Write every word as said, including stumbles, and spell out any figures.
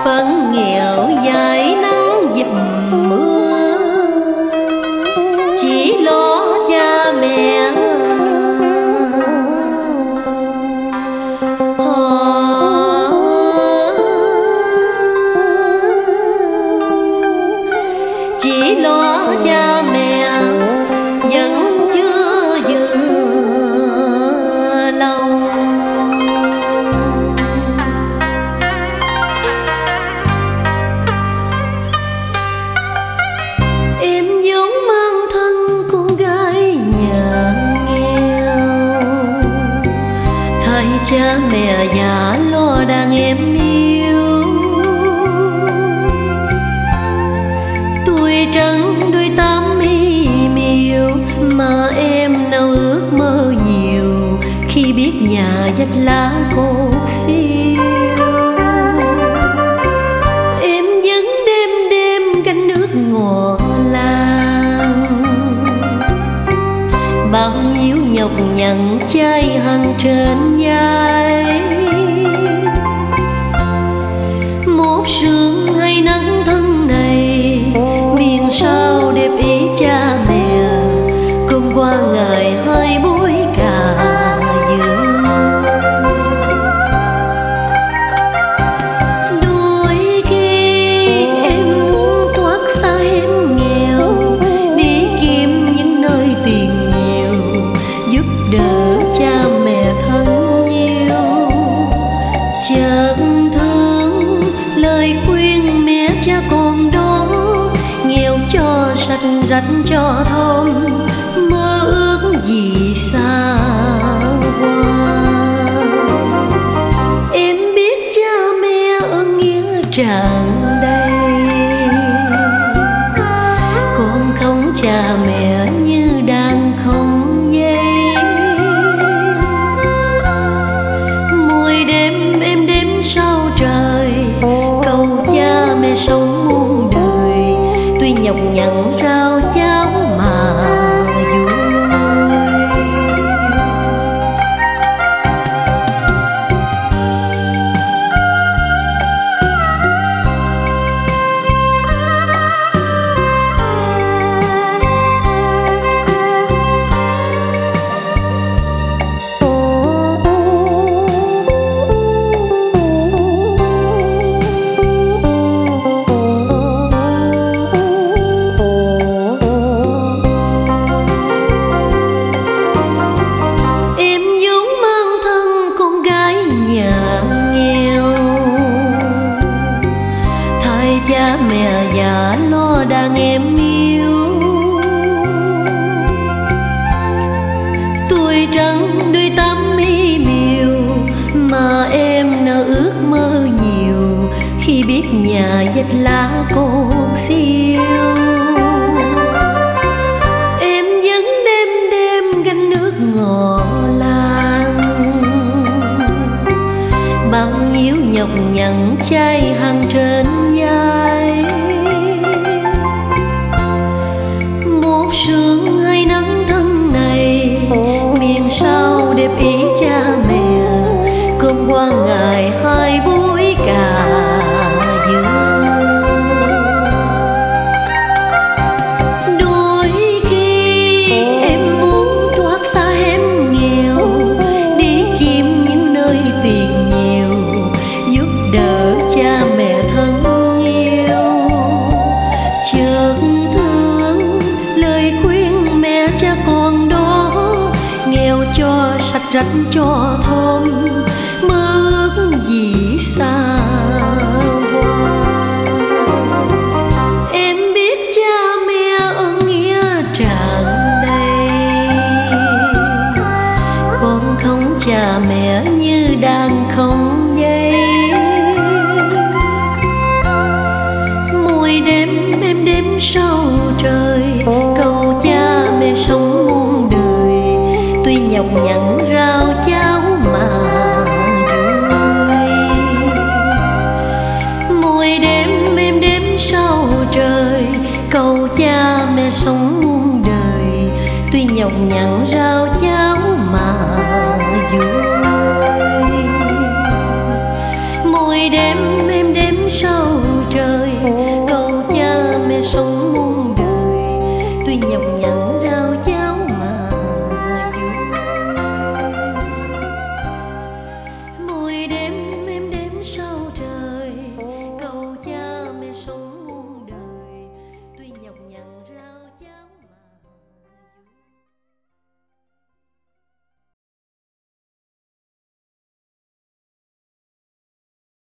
phận nghèo dài nắng dầm mưa, chỉ lo cha mẹ họ, chỉ lo cha mẹ vẫn chưa vừa lòng. Em vốn mang thân con gái nhà nghèo, thay cha mẹ già lo đàn em yêu. Tuổi trắng đôi tám mi miều mà em nào ước mơ nhiều, khi biết nhà vách lá cột xiêu. Em vẫn đêm đêm gánh nước ngò làng, bao nhiêu nhọc nhằn chai hàng trên vai. Một sương hay nắng thân này, miền sao đẹp ý cha mẹ, cơm qua ngày hai buổi cà dừa. Đôi khi em muốn thoát xa em nghèo, đi kiếm những nơi tiền nhiều, giúp đỡ cha mẹ thân yêu. Chợt thương lời khuyên mẹ cha con đó, nghèo cho sạch rách cho thơm, mơ ước gì xa qua. Em biết cha mẹ ơn nghĩa tràn đầy, con không cha mẹ như đang không dây. Mỗi đêm em đêm sau trời, cầu cha mẹ sống muôn đời, tuy nhọc nhằn rau cháo mà vui. Cha mẹ già lo đàn em yêu, tuổi trắng đôi tám mi miều mà em nào ước mơ nhiều, khi biết nhà vách lá cột xiêu. Em vẫn đêm đêm gánh nước ngò làng, bao nhiêu nhọc nhằn chai hàng trên vai. Một sương hay nắng thân này, miền sao đẹp ý cha mẹ, cơm qua ngày hai buổi cà dừa. Đôi khi em muốn thoát xa em nghèo, đi kiếm những nơi tiền nhiều, giúp đỡ cha mẹ thân yêu. Chợt thương lời khuyên mẹ cha con đó, nghèo cho sạch rách cho thơm, mơ ước gì xa hoa. Em biết cha mẹ ơn nghĩa tràn đầy, con không cha mẹ như đang không dây. Mỗi đêm em đêm sau trời, cầu cha mẹ sống muôn đời, tuy nhọc nhằn rau cháo mà vui. Mỗi đêm em đêm sau trời, cầu cha mẹ sống muôn đời, tuy nhọc nhằn rau cháo mà vui. Mỗi đêm em đêm sao trời